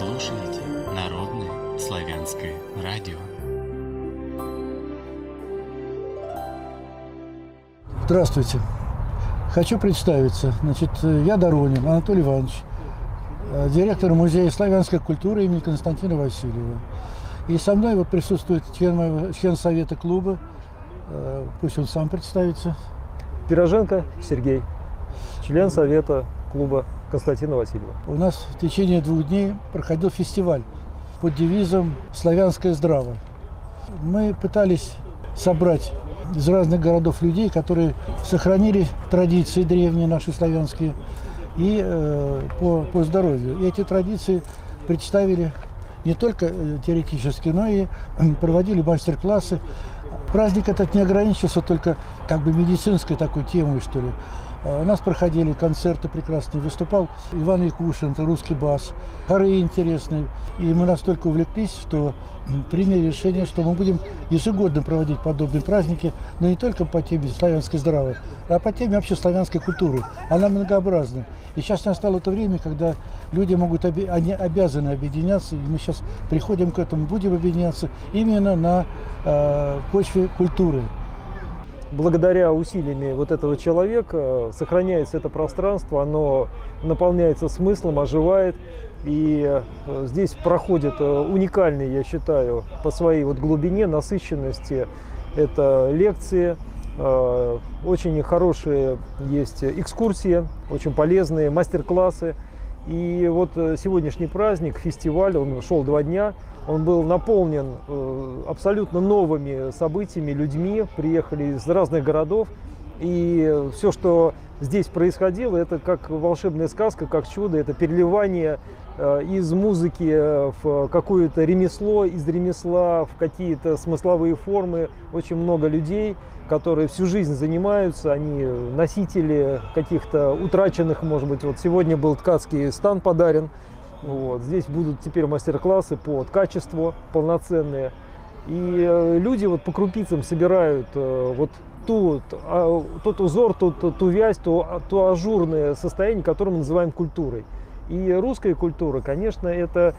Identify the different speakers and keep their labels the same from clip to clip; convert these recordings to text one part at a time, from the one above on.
Speaker 1: слушаете Народное славянское радио.
Speaker 2: Здравствуйте. Хочу представиться. Я Доронин Анатолий Иванович, директор Музея славянской культуры имени Константина Васильева. И со мной присутствует член совета клуба, пусть он сам представится.
Speaker 3: Пироженко Сергей, член совета клуба Константина Васильева.
Speaker 2: У нас в течение 2 дней проходил фестиваль под девизом «Славянское здраво». Мы пытались собрать из разных городов людей, которые сохранили традиции древние наши славянские и по здоровью. И эти традиции представили не только теоретически, но и проводили мастер-классы. Праздник этот не ограничился только медицинской такой темой, что ли. У нас проходили концерты прекрасные, выступал Иван Якушин, это русский бас, хоры интересные. И мы настолько увлеклись, что приняли решение, что мы будем ежегодно проводить подобные праздники, но не только по теме славянской здравы, а по теме вообще славянской культуры. Она многообразна. И сейчас настало то время, когда люди они обязаны объединяться, и мы сейчас приходим к этому, будем объединяться именно на почве культуры.
Speaker 3: Благодаря усилиями этого человека сохраняется это пространство, оно наполняется смыслом, оживает. И здесь проходит уникальный, я считаю, по своей глубине, насыщенности. Это лекции, очень хорошие есть экскурсии, очень полезные мастер-классы. И сегодняшний праздник, фестиваль, он шел 2 дня. Он был наполнен абсолютно новыми событиями, людьми, приехали из разных городов. И все, что здесь происходило, это как волшебная сказка, как чудо, это переливание из музыки в какое-то ремесло, из ремесла в какие-то смысловые формы. Очень много людей, которые всю жизнь занимаются, они носители каких-то утраченных, может быть, сегодня был ткацкий стан подарен. Здесь будут теперь мастер-классы по ткачеству полноценные. И люди по крупицам собирают тот узор, ту вязь, то ажурное состояние, которое мы называем культурой. И русская культура, конечно, это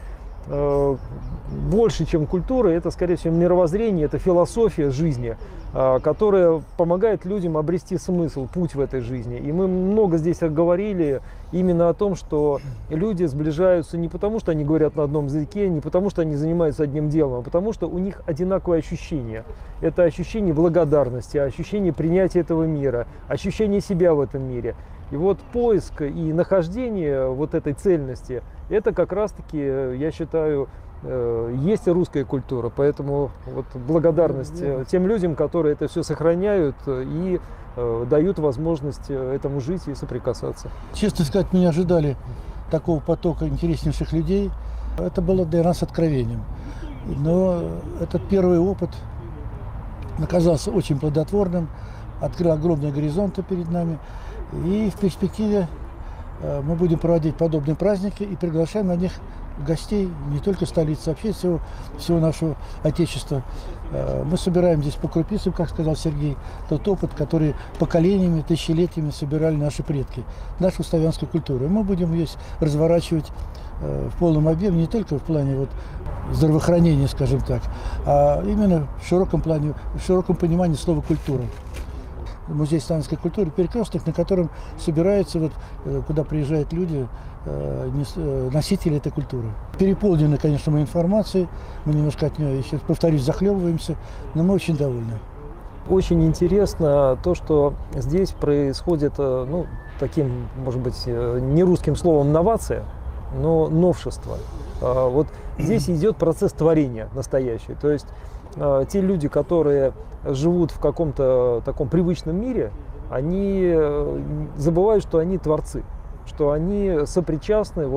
Speaker 3: больше, чем культура, это, скорее всего, мировоззрение, это философия жизни, которая помогает людям обрести смысл, путь в этой жизни. И мы много здесь говорили именно о том, что люди сближаются не потому, что они говорят на одном языке, не потому, что они занимаются одним делом, а потому, что у них одинаковое ощущение. Это ощущение благодарности, ощущение принятия этого мира, ощущение себя в этом мире. И поиск и нахождение этой цельности, это как раз-таки, я считаю, есть русская культура. Поэтому благодарность тем людям, которые это все сохраняют и дают возможность этому жить и соприкасаться.
Speaker 2: Честно сказать, мы не ожидали такого потока интереснейших людей. Это было для нас откровением. Но этот первый опыт оказался очень плодотворным, открыл огромные горизонты перед нами. И в перспективе мы будем проводить подобные праздники и приглашаем на них гостей не только столицы, а вообще всего нашего Отечества. Мы собираем здесь по крупицам, как сказал Сергей, тот опыт, который поколениями, тысячелетиями собирали наши предки, нашу славянскую культуру. И мы будем ее разворачивать в полном объеме, не только в плане здравоохранения, скажем так, а именно в широком плане, в широком понимании слова «культура». Музей славянской культуры, перекресток, на котором собираются, куда приезжают люди, носители этой культуры. Переполнены, конечно, мы информацией, мы немножко от нее, еще повторюсь, захлебываемся, но мы очень довольны.
Speaker 3: Очень интересно то, что здесь происходит, таким, может быть, не русским словом новация, но новшество. Здесь идет процесс творения настоящий, то есть те люди, которые живут в каком-то таком привычном мире, они забывают, что они творцы, что они сопричастны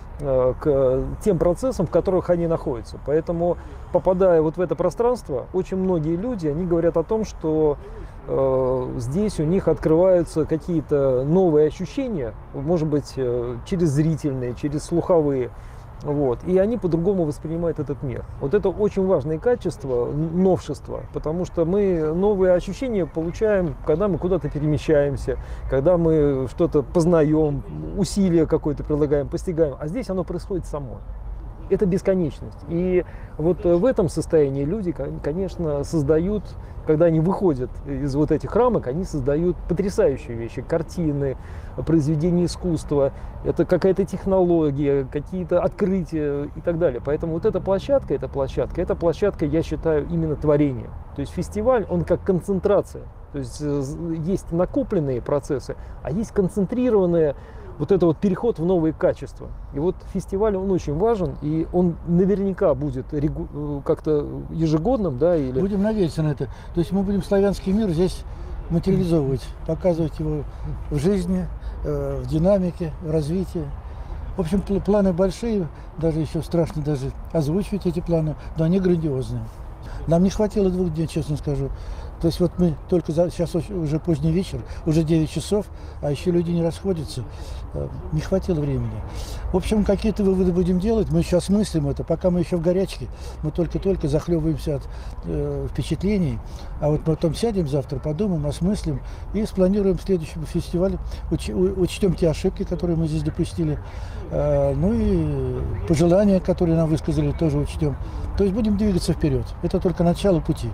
Speaker 3: к тем процессам, в которых они находятся. Поэтому, попадая в это пространство, очень многие люди, они говорят о том, что здесь у них открываются какие-то новые ощущения, может быть, через зрительные, через слуховые. И они по-другому воспринимают этот мир. Это очень важное качество, новшество, потому что мы новые ощущения получаем, когда мы куда-то перемещаемся, когда мы что-то познаем, усилия какое-то прилагаем, постигаем. А здесь оно происходит само. это бесконечность. И вот в этом состоянии люди, конечно, создают, когда они выходят из вот этих рамок, они создают потрясающие вещи, картины, произведения искусства, это какая-то технология, какие-то открытия и так далее. Поэтому вот эта площадка, я считаю, именно творение. То есть фестиваль, он как концентрация. То есть есть накопленные процессы, а есть концентрированные, вот это вот переход в новые качества. И вот фестиваль, он очень важен, и он наверняка будет как-то ежегодным, да, или...
Speaker 2: Будем надеяться на это. То есть мы будем славянский мир здесь материализовывать, показывать его в жизни, в динамике, в развитии. В общем, планы большие, даже еще страшно даже озвучивать эти планы, но они грандиозные. Нам не хватило 2 дней, честно скажу. То есть вот мы только сейчас уже поздний вечер, уже 9 часов, а еще люди не расходятся. Не хватило времени. В общем, какие-то выводы будем делать. Мы сейчас мыслим это, пока мы еще в горячке. Мы только-только захлебываемся от впечатлений. А вот потом сядем завтра, подумаем, осмыслим и спланируем следующий фестиваль. Учтем те ошибки, которые мы здесь допустили. Ну и пожелания, которые нам высказали, тоже учтем. То есть будем двигаться вперед. Это только начало пути.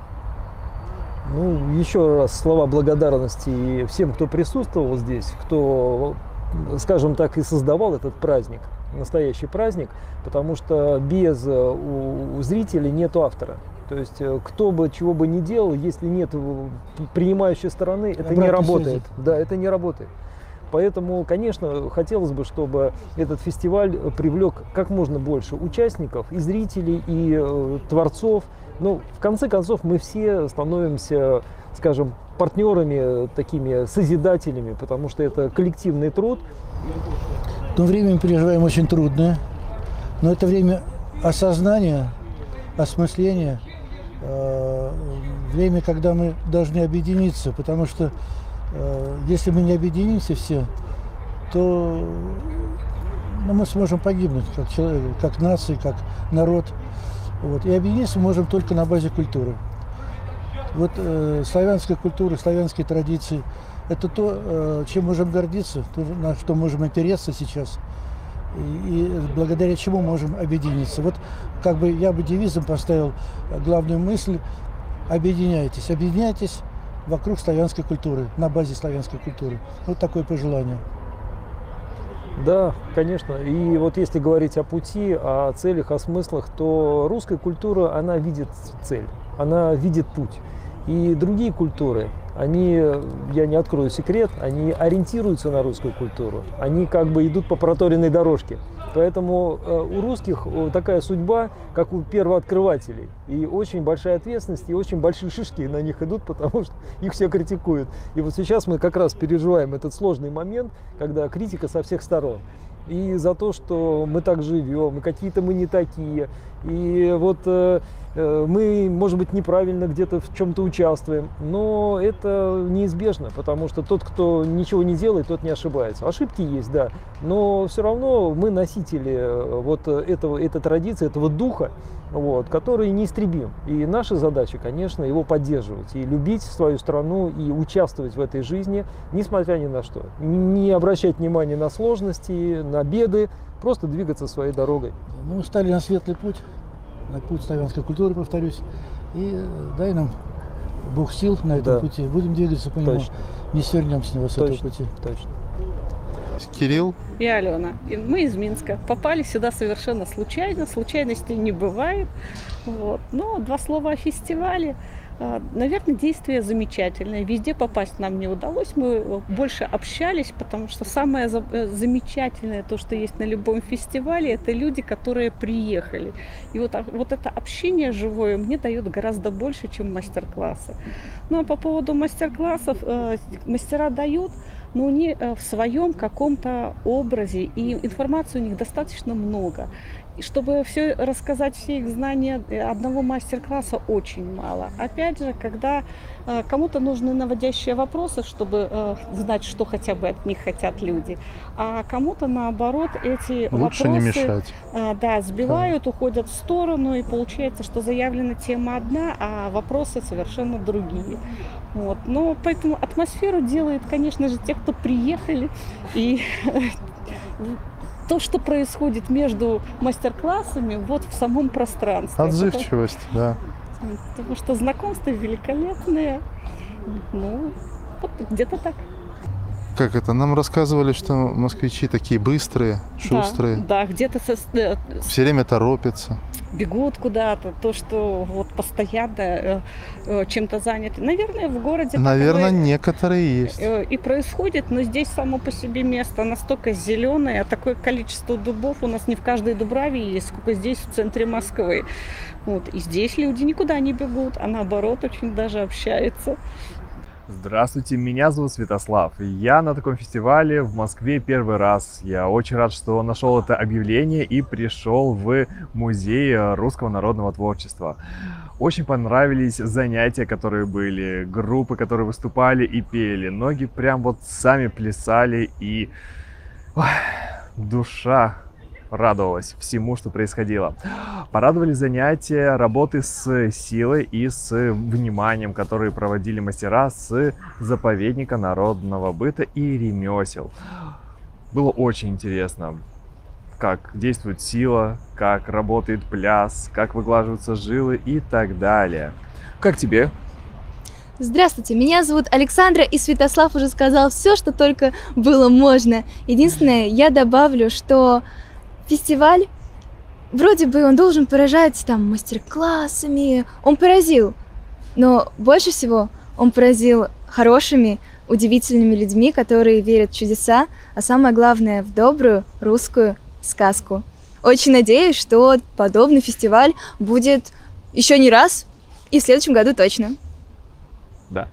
Speaker 3: Ну, еще раз слова благодарности всем, кто присутствовал здесь, кто, скажем так, и создавал этот праздник, настоящий праздник, потому что без у зрителей нет автора. То есть кто бы чего бы ни делал, если нет принимающей стороны, это не работает. Да, это не работает. Поэтому, конечно, хотелось бы, чтобы этот фестиваль привлек как можно больше участников, и зрителей, и творцов. Но в конце концов мы все становимся, скажем, партнерами, такими созидателями, потому что это коллективный труд.
Speaker 2: То время мы переживаем очень трудное, но это время осознания, осмысления, время, когда мы должны объединиться, потому что если мы не объединимся все, то мы сможем погибнуть как человек, как нация, как народ. Вот. И объединиться мы можем только на базе культуры. Вот славянская культура, славянские традиции – это то, чем можем гордиться, то, на что можем опереться сейчас, и благодаря чему можем объединиться. Вот как бы я бы девизом поставил главную мысль – объединяйтесь, объединяйтесь вокруг славянской культуры, на базе славянской культуры. Вот такое пожелание.
Speaker 3: Да, конечно. И вот если говорить о пути, о целях, о смыслах, то русская культура, она видит цель, она видит путь. И другие культуры, они, я не открою секрет, они ориентируются на русскую культуру. Они как бы идут по проторенной дорожке. Поэтому у русских такая судьба, как у первооткрывателей. И очень большая ответственность, и очень большие шишки на них идут, потому что их все критикуют. И вот сейчас мы как раз переживаем этот сложный момент, когда критика со всех сторон. И за то, что мы так живем, и какие-то мы не такие. И вот мы, может быть, неправильно где-то в чем-то участвуем, но это неизбежно, потому что тот, кто ничего не делает, тот не ошибается. Ошибки есть, да, но все равно мы носители вот этой традиции, этого духа, вот, который неистребим. И наша задача, конечно, его поддерживать и любить свою страну, и участвовать в этой жизни, несмотря ни на что. Не обращать внимания на сложности, на беды, просто двигаться своей дорогой.
Speaker 2: Мы стали на светлый путь. На путь славянской культуры, повторюсь, и дай нам Бог сил на этом пути. Будем двигаться по нему, не свернем с него, с этого пути.
Speaker 3: Точно.
Speaker 1: Кирилл.
Speaker 4: И Алена. И мы из Минска. Попали сюда совершенно случайно. Случайностей не бывает. Вот. Но 2 слова о фестивале. Наверное, действие замечательное. Везде попасть нам не удалось. Мы больше общались, потому что самое замечательное, то, что есть на любом фестивале, это люди, которые приехали. И вот это общение живое мне дает гораздо больше, чем мастер-классы. Ну а по поводу мастер-классов, мастера дают, но они в своем каком-то образе, и информации у них достаточно много. И чтобы все рассказать, все их знания, одного мастер-класса очень мало. Опять же, когда кому-то нужны наводящие вопросы, чтобы знать, что хотя бы от них хотят люди, а кому-то, наоборот, эти
Speaker 1: лучше
Speaker 4: вопросы
Speaker 1: не мешать.
Speaker 4: Сбивают, уходят в сторону, и получается, что заявлена тема одна, а вопросы совершенно другие. Вот. Но поэтому атмосферу делает, конечно же, те, кто приехали и то, что происходит между мастер-классами, вот в самом пространстве.
Speaker 1: Отзывчивость, да.
Speaker 4: Потому что знакомства великолепные. Ну, вот где-то так.
Speaker 1: Как это? Нам рассказывали, что москвичи такие быстрые, шустрые,
Speaker 4: Да, где-то
Speaker 1: все время торопятся.
Speaker 4: бегут куда-то, то, что вот постоянно чем-то заняты. Наверное, в городе
Speaker 1: Наверное,
Speaker 4: такое,
Speaker 1: некоторые есть.
Speaker 4: и происходит, но здесь само по себе место настолько зеленое, такое количество дубов у нас не в каждой дубраве есть, сколько здесь в центре Москвы. Вот. И здесь люди никуда не бегут, а наоборот очень даже общаются.
Speaker 5: Здравствуйте, меня зовут Святослав. Я на таком фестивале в Москве первый раз. Я очень рад, что нашел это объявление и пришел в музей русского народного творчества. Очень понравились занятия, которые были, группы, которые выступали и пели. Ноги прям вот сами плясали, и душа радовалась всему, что происходило. Порадовали занятия работы с силой и с вниманием, которые проводили мастера с заповедника народного быта и ремесел. Было очень интересно, как действует сила, как работает пляс, как выглаживаются жилы и так далее. Как тебе?
Speaker 6: Здравствуйте, меня зовут Александра, и Святослав уже сказал все, что только было можно. Единственное, я добавлю, что фестиваль, вроде бы он должен поражать там мастер-классами, он поразил, но больше всего он поразил хорошими, удивительными людьми, которые верят в чудеса, а самое главное, в добрую русскую сказку. Очень надеюсь, что подобный фестиваль будет еще не раз, и в следующем году точно.
Speaker 5: Да.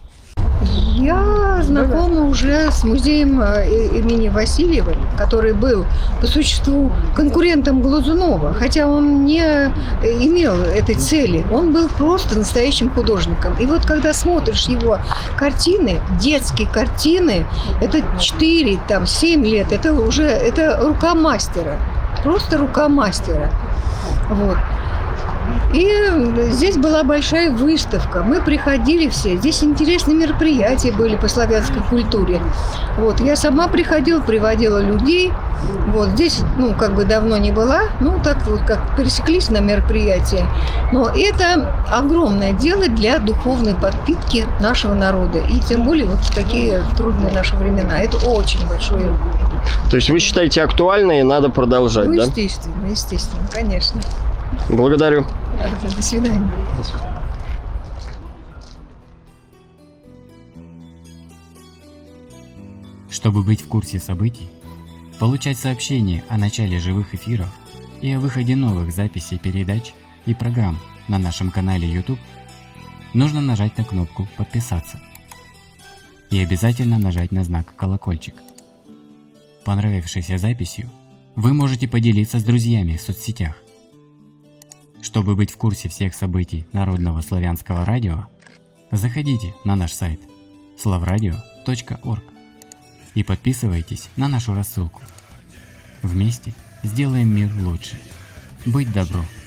Speaker 7: Я знакома уже с музеем имени Васильева, который был по существу конкурентом Глазунова, хотя он не имел этой цели, он был просто настоящим художником. И вот когда смотришь его картины, детские картины, это 4-7 лет, это рука мастера, просто рука мастера. Вот. И здесь была большая выставка. Мы приходили все. Здесь интересные мероприятия были по славянской культуре. Вот. Я сама приходила, приводила людей. Вот. Здесь, давно не была. Так вот, как пересеклись на мероприятие. Но это огромное дело для духовной подпитки нашего народа. И тем более вот в такие трудные наши времена. Это очень большое.
Speaker 8: То есть вы считаете актуально и надо продолжать, да?
Speaker 7: Естественно, конечно.
Speaker 8: Благодарю.
Speaker 7: До свидания.
Speaker 9: Чтобы быть в курсе событий, получать сообщения о начале живых эфиров и о выходе новых записей передач и программ на нашем канале YouTube, нужно нажать на кнопку «Подписаться» и обязательно нажать на знак «Колокольчик». Понравившейся записью вы можете поделиться с друзьями в соцсетях. Чтобы быть в курсе всех событий Народного славянского радио, заходите на наш сайт slavradio.org и подписывайтесь на нашу рассылку. Вместе сделаем мир лучше. Быть добру!